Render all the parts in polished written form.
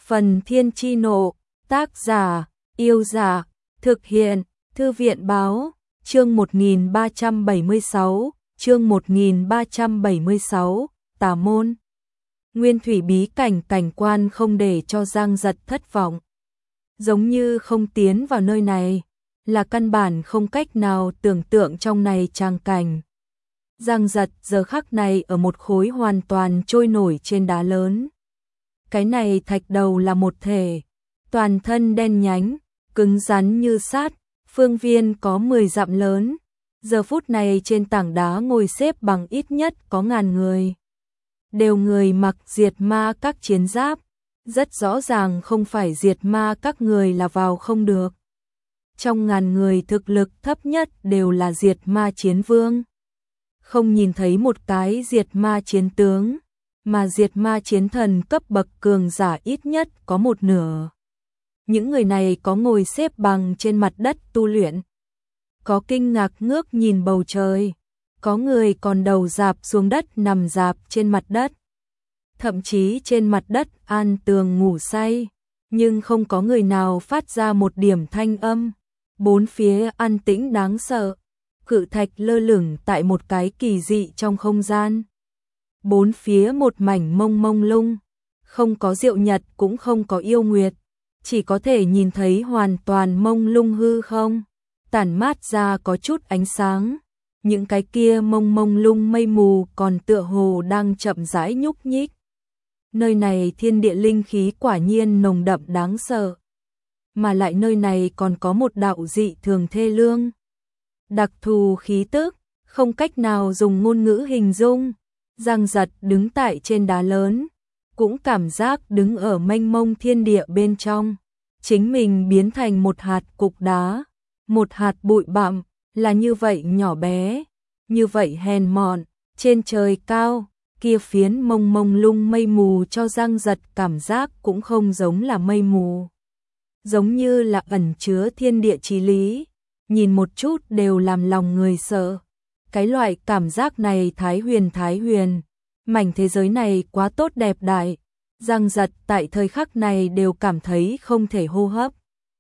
Phần Thiên Chi Nộ, tác giả, Yêu Giả, thực hiện, Thư viện Báo, chương 1376, chương 1376, Tà Môn. Nguyên thủy bí cảnh cảnh quan không để cho Giang Giật thất vọng. Giống như không tiến vào nơi này, là căn bản không cách nào tưởng tượng trong này tràng cảnh. Giang Giật giờ khắc này ở một khối hoàn toàn trôi nổi trên đá lớn. Cái này thạch đầu là một thể, toàn thân đen nhánh, cứng rắn như sắt, phương viên có 10 dặm lớn. Giờ phút này trên tảng đá ngồi xếp bằng ít nhất có ngàn người. Đều người mặc diệt ma các chiến giáp, rất rõ ràng không phải diệt ma các người là vào không được. Trong ngàn người thực lực thấp nhất đều là diệt ma chiến vương. Không nhìn thấy một cái diệt ma chiến tướng, mà diệt ma chiến thần cấp bậc cường giả ít nhất có một nửa. Những người này có ngồi xếp bằng trên mặt đất tu luyện, có kinh ngạc ngước nhìn bầu trời, có người còn đầu rạp xuống đất nằm rạp trên mặt đất. Thậm chí trên mặt đất an tường ngủ say, nhưng không có người nào phát ra một điểm thanh âm. Bốn phía an tĩnh đáng sợ, cự thạch lơ lửng tại một cái kỳ dị trong không gian. Bốn phía một mảnh mông mông lung, không có diệu nhật cũng không có yêu nguyệt, chỉ có thể nhìn thấy hoàn toàn mông lung hư không, tản mát ra có chút ánh sáng. Những cái kia mông mông lung mây mù còn tựa hồ đang chậm rãi nhúc nhích. Nơi này thiên địa linh khí quả nhiên nồng đậm đáng sợ. Mà lại nơi này còn có một đạo dị thường thê lương. Đặc thù khí tức, không cách nào dùng ngôn ngữ hình dung. Giang Giật đứng tại trên đá lớn, cũng cảm giác đứng ở mênh mông thiên địa bên trong. Chính mình biến thành một hạt cục đá, một hạt bụi bặm, là như vậy nhỏ bé, như vậy hèn mọn. Trên trời cao, kia phiến mông mông lung mây mù cho Giang Giật cảm giác cũng không giống là mây mù, giống như là ẩn chứa thiên địa chí lý, nhìn một chút đều làm lòng người sợ. Cái loại cảm giác này thái huyền, mảnh thế giới này quá tốt đẹp đại. Giang Giật tại thời khắc này đều cảm thấy không thể hô hấp.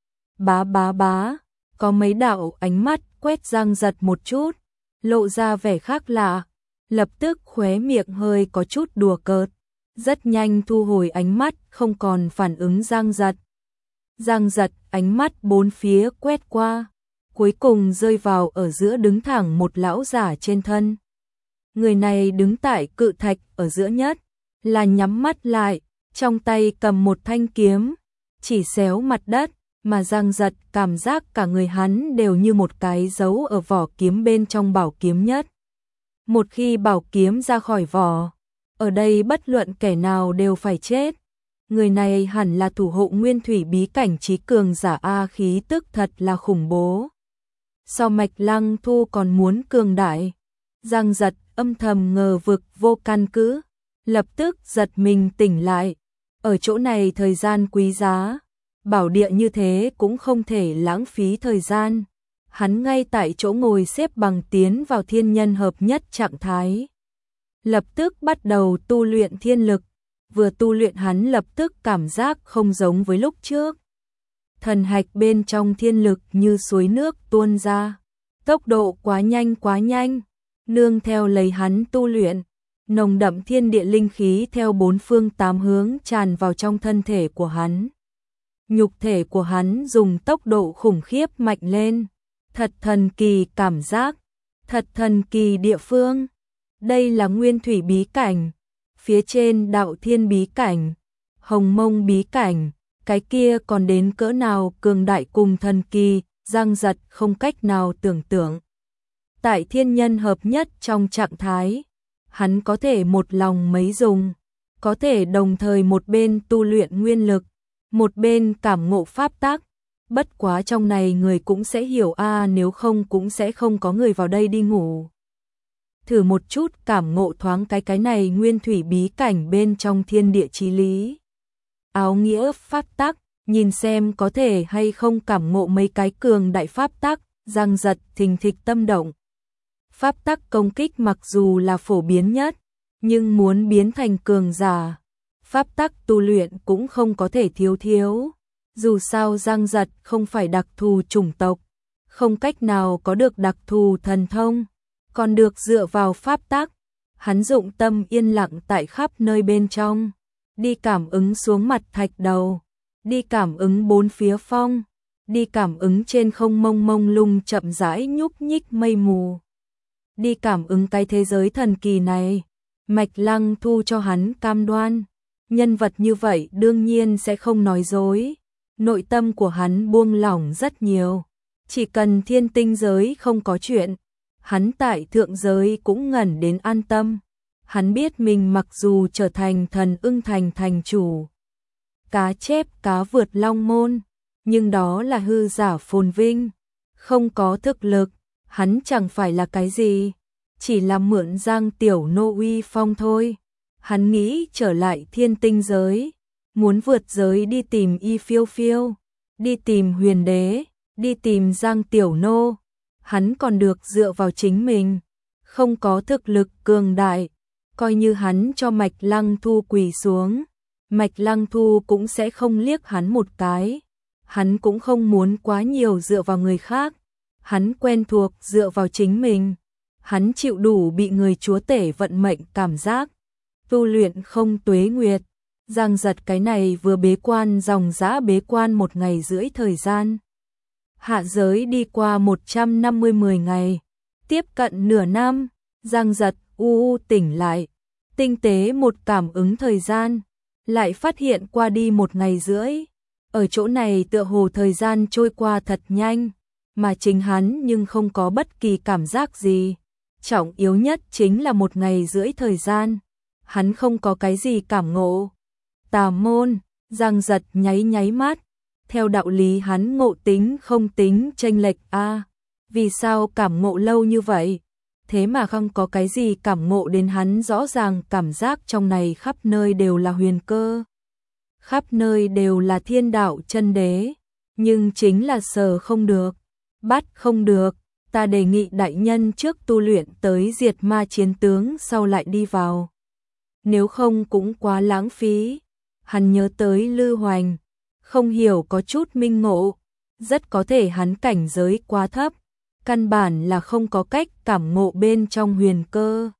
Bá, có mấy đạo ánh mắt quét Giang Giật một chút, lộ ra vẻ khác lạ, lập tức khóe miệng hơi có chút đùa cợt, rất nhanh thu hồi ánh mắt, không còn phản ứng Giang Giật. Giang Giật ánh mắt bốn phía quét qua, cuối cùng rơi vào ở giữa đứng thẳng một lão giả trên thân. Người này đứng tại cự thạch ở giữa nhất, là nhắm mắt lại, trong tay cầm một thanh kiếm, chỉ xéo mặt đất, mà Giang Giật cảm giác cả người hắn đều như một cái dấu ở vỏ kiếm bên trong bảo kiếm nhất. Một khi bảo kiếm ra khỏi vỏ, ở đây bất luận kẻ nào đều phải chết. Người này hẳn là thủ hộ nguyên thủy bí cảnh trí cường giả A, khí tức thật là khủng bố. So Mạch Lăng Thu còn muốn cường đại. Giang Giật âm thầm ngờ vực vô căn cứ, lập tức giật mình tỉnh lại. Ở chỗ này thời gian quý giá, bảo địa như thế cũng không thể lãng phí thời gian. Hắn ngay tại chỗ ngồi xếp bằng tiến vào thiên nhân hợp nhất trạng thái. Lập tức bắt đầu tu luyện thiên lực. Vừa tu luyện hắn lập tức cảm giác không giống với lúc trước. Thần hạch bên trong thiên lực như suối nước tuôn ra. Tốc độ quá nhanh. Nương theo lấy hắn tu luyện, nồng đậm thiên địa linh khí theo bốn phương tám hướng tràn vào trong thân thể của hắn. Nhục thể của hắn dùng tốc độ khủng khiếp mạnh lên. Thật thần kỳ cảm giác, thật thần kỳ địa phương. Đây là nguyên thủy bí cảnh, phía trên đạo thiên bí cảnh, hồng mông bí cảnh, cái kia còn đến cỡ nào cường đại cùng thần kỳ, Giang Giật không cách nào tưởng tượng. Tại thiên nhân hợp nhất trong trạng thái, hắn có thể một lòng mấy dùng, có thể đồng thời một bên tu luyện nguyên lực, một bên cảm ngộ pháp tắc. Bất quá trong này người cũng sẽ hiểu nếu không cũng sẽ không có người vào đây đi ngủ. Thử một chút cảm ngộ thoáng cái này nguyên thủy bí cảnh bên trong thiên địa chí lý. Áo nghĩa pháp tắc, nhìn xem có thể hay không cảm ngộ mấy cái cường đại pháp tắc. Giang Giật thình thịch tâm động. Pháp tắc công kích mặc dù là phổ biến nhất, nhưng muốn biến thành cường giả, pháp tắc tu luyện cũng không có thể thiếu. Dù sao Giang Giật không phải đặc thù chủng tộc, không cách nào có được đặc thù thần thông, còn được dựa vào pháp tắc. Hắn dụng tâm yên lặng tại khắp nơi bên trong, đi cảm ứng xuống mặt thạch đầu, đi cảm ứng bốn phía phong, đi cảm ứng trên không mông mông lung chậm rãi nhúc nhích mây mù, đi cảm ứng cái thế giới thần kỳ này. Mạch Lăng Thu cho hắn cam đoan, nhân vật như vậy đương nhiên sẽ không nói dối. Nội tâm của hắn buông lỏng rất nhiều, chỉ cần thiên tinh giới không có chuyện, hắn tại thượng giới cũng ngẩn đến an tâm. Hắn biết mình mặc dù trở thành thần ưng thành thành chủ, cá chép cá vượt long môn, nhưng đó là hư giả phồn vinh, không có thực lực, hắn chẳng phải là cái gì, chỉ là mượn Giang Tiểu Nô uy phong thôi. Hắn nghĩ trở lại thiên tinh giới, muốn vượt giới đi tìm Y Phiêu Phiêu, đi tìm Huyền Đế, đi tìm Giang Tiểu Nô. Hắn còn được dựa vào chính mình, không có thực lực cường đại, coi như hắn cho Mạch Lăng Thu quỳ xuống, Mạch Lăng Thu cũng sẽ không liếc hắn một cái. Hắn cũng không muốn quá nhiều dựa vào người khác, hắn quen thuộc dựa vào chính mình. Hắn chịu đủ bị người chúa tể vận mệnh cảm giác, tu luyện không tuế nguyệt. Giang Giật cái này vừa bế quan dòng dã bế quan 1 ngày rưỡi thời gian. Hạ giới đi qua 150 ngày, tiếp cận nửa năm, Giang Giật tỉnh lại, tinh tế một cảm ứng thời gian, lại phát hiện qua đi 1 ngày rưỡi. Ở chỗ này tựa hồ thời gian trôi qua thật nhanh, mà chính hắn nhưng không có bất kỳ cảm giác gì. Trọng yếu nhất chính là 1 ngày rưỡi thời gian, hắn không có cái gì cảm ngộ. Tà môn, Giang Giật nháy mắt, theo đạo lý hắn ngộ tính không tính chênh lệch a, vì sao cảm ngộ lâu như vậy? Thế mà không có cái gì cảm ngộ đến hắn rõ ràng cảm giác trong này khắp nơi đều là huyền cơ, khắp nơi đều là thiên đạo chân đế, nhưng chính là sờ không được, bắt không được. Ta đề nghị đại nhân trước tu luyện tới diệt ma chiến tướng sau lại đi vào, nếu không cũng quá lãng phí. Hắn nhớ tới Lư Hoành, không hiểu có chút minh ngộ, rất có thể hắn cảnh giới quá thấp, căn bản là không có cách cảm ngộ bên trong huyền cơ.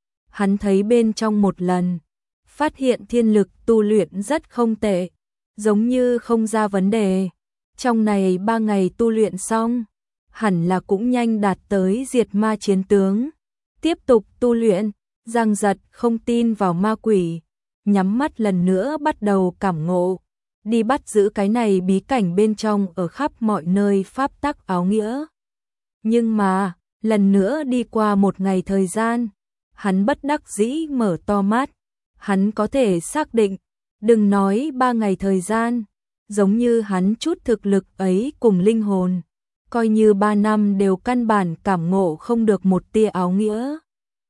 Hắn thấy bên trong một lần, phát hiện thiên lực tu luyện rất không tệ, giống như không ra vấn đề. Trong này 3 ngày tu luyện xong, hẳn là cũng nhanh đạt tới diệt ma chiến tướng. Tiếp tục tu luyện, Giang Giật không tin vào ma quỷ, nhắm mắt lần nữa bắt đầu cảm ngộ, đi bắt giữ cái này bí cảnh bên trong ở khắp mọi nơi pháp tắc áo nghĩa. Nhưng mà, lần nữa đi qua 1 ngày thời gian, hắn bất đắc dĩ mở to mắt, hắn có thể xác định, đừng nói 3 ngày thời gian, giống như hắn chút thực lực ấy cùng linh hồn, coi như 3 năm đều căn bản cảm ngộ không được một tia áo nghĩa.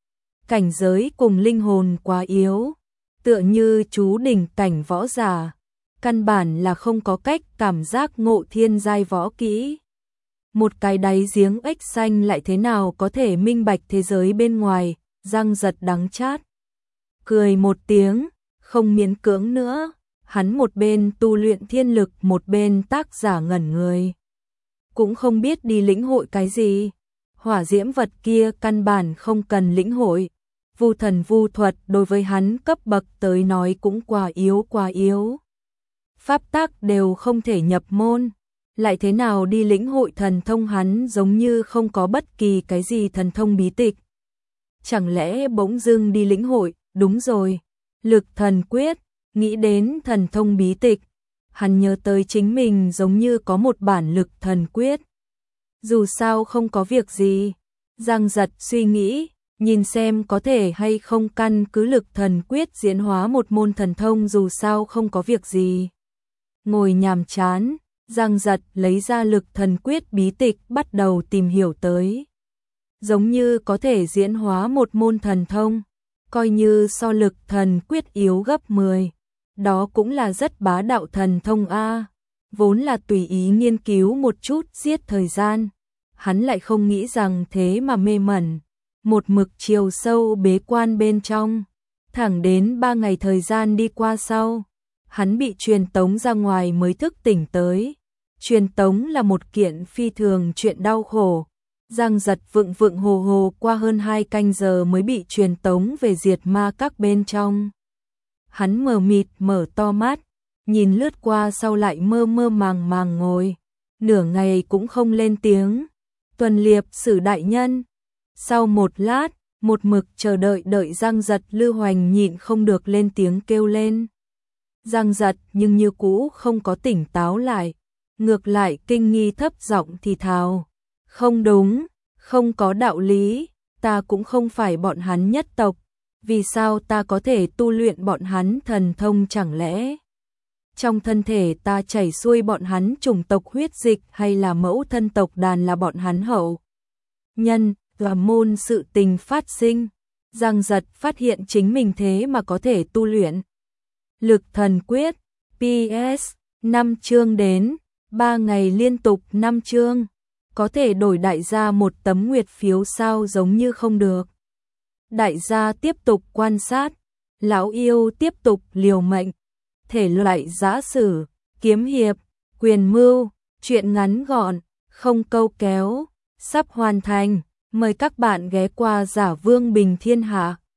Cảnh giới cùng linh hồn quá yếu, tựa như chú đỉnh cảnh võ giả, căn bản là không có cách cảm giác ngộ thiên giai võ kỹ. Một cái đáy giếng ếch xanh lại thế nào có thể minh bạch thế giới bên ngoài. Giang Giật đắng chát, cười một tiếng, không miễn cưỡng nữa. Hắn một bên tu luyện thiên lực, một bên tác giả ngẩn người, cũng không biết đi lĩnh hội cái gì. Hỏa diễm vật kia căn bản không cần lĩnh hội, vu thần vu thuật đối với hắn cấp bậc tới nói cũng quá yếu. Pháp tắc đều không thể nhập môn, lại thế nào đi lĩnh hội thần thông? Hắn giống như không có bất kỳ cái gì thần thông bí tịch. Chẳng lẽ bỗng dưng đi lĩnh hội? Đúng rồi, lực thần quyết. Nghĩ đến thần thông bí tịch, hắn nhớ tới chính mình giống như có một bản lực thần quyết. Dù sao không có việc gì, Giang Giật suy nghĩ, nhìn xem có thể hay không căn cứ lực thần quyết diễn hóa một môn thần thông. Dù sao không có việc gì, ngồi nhàm chán, Giang Giật lấy ra lực thần quyết bí tịch bắt đầu tìm hiểu tới. Giống như có thể diễn hóa một môn thần thông, coi như so lực thần quyết yếu gấp 10. Đó cũng là rất bá đạo thần thông a. Vốn là tùy ý nghiên cứu một chút giết thời gian, hắn lại không nghĩ rằng thế mà mê mẩn, một mực chiều sâu bế quan bên trong. Thẳng đến 3 ngày thời gian đi qua sau, hắn bị truyền tống ra ngoài mới thức tỉnh tới. Truyền tống là một kiện phi thường chuyện đau khổ. Giang Giật vựng vựng hồ hồ qua hơn 2 canh giờ mới bị truyền tống về diệt ma các bên trong. Hắn mờ mịt mở to mắt, nhìn lướt qua sau lại mơ mơ màng màng ngồi. Nửa ngày cũng không lên tiếng. Tuần Liệp Sử đại nhân. Sau một lát, một mực chờ đợi Giang Giật, Lư Hoành nhịn không được lên tiếng kêu lên. Giang Giật nhưng như cũ không có tỉnh táo lại, ngược lại kinh nghi thấp giọng thì thào. Không đúng, không có đạo lý, ta cũng không phải bọn hắn nhất tộc, vì sao ta có thể tu luyện bọn hắn thần thông, chẳng lẽ trong thân thể ta chảy xuôi bọn hắn chủng tộc huyết dịch, hay là mẫu thân tộc đàn là bọn hắn hậu nhân, và môn sự tình phát sinh. Giang Giật phát hiện chính mình thế mà có thể tu luyện Lực Thần Quyết. PS 5 chương đến, 3 ngày liên tục 5 chương. Có thể đổi đại gia một tấm nguyệt phiếu sao? Giống như không được. Đại gia tiếp tục quan sát, lão yêu tiếp tục liều mệnh. Thể loại giã sử, kiếm hiệp, quyền mưu, truyện ngắn gọn, không câu kéo, sắp hoàn thành. Mời các bạn ghé qua Giả Vương Bình Thiên Hạ.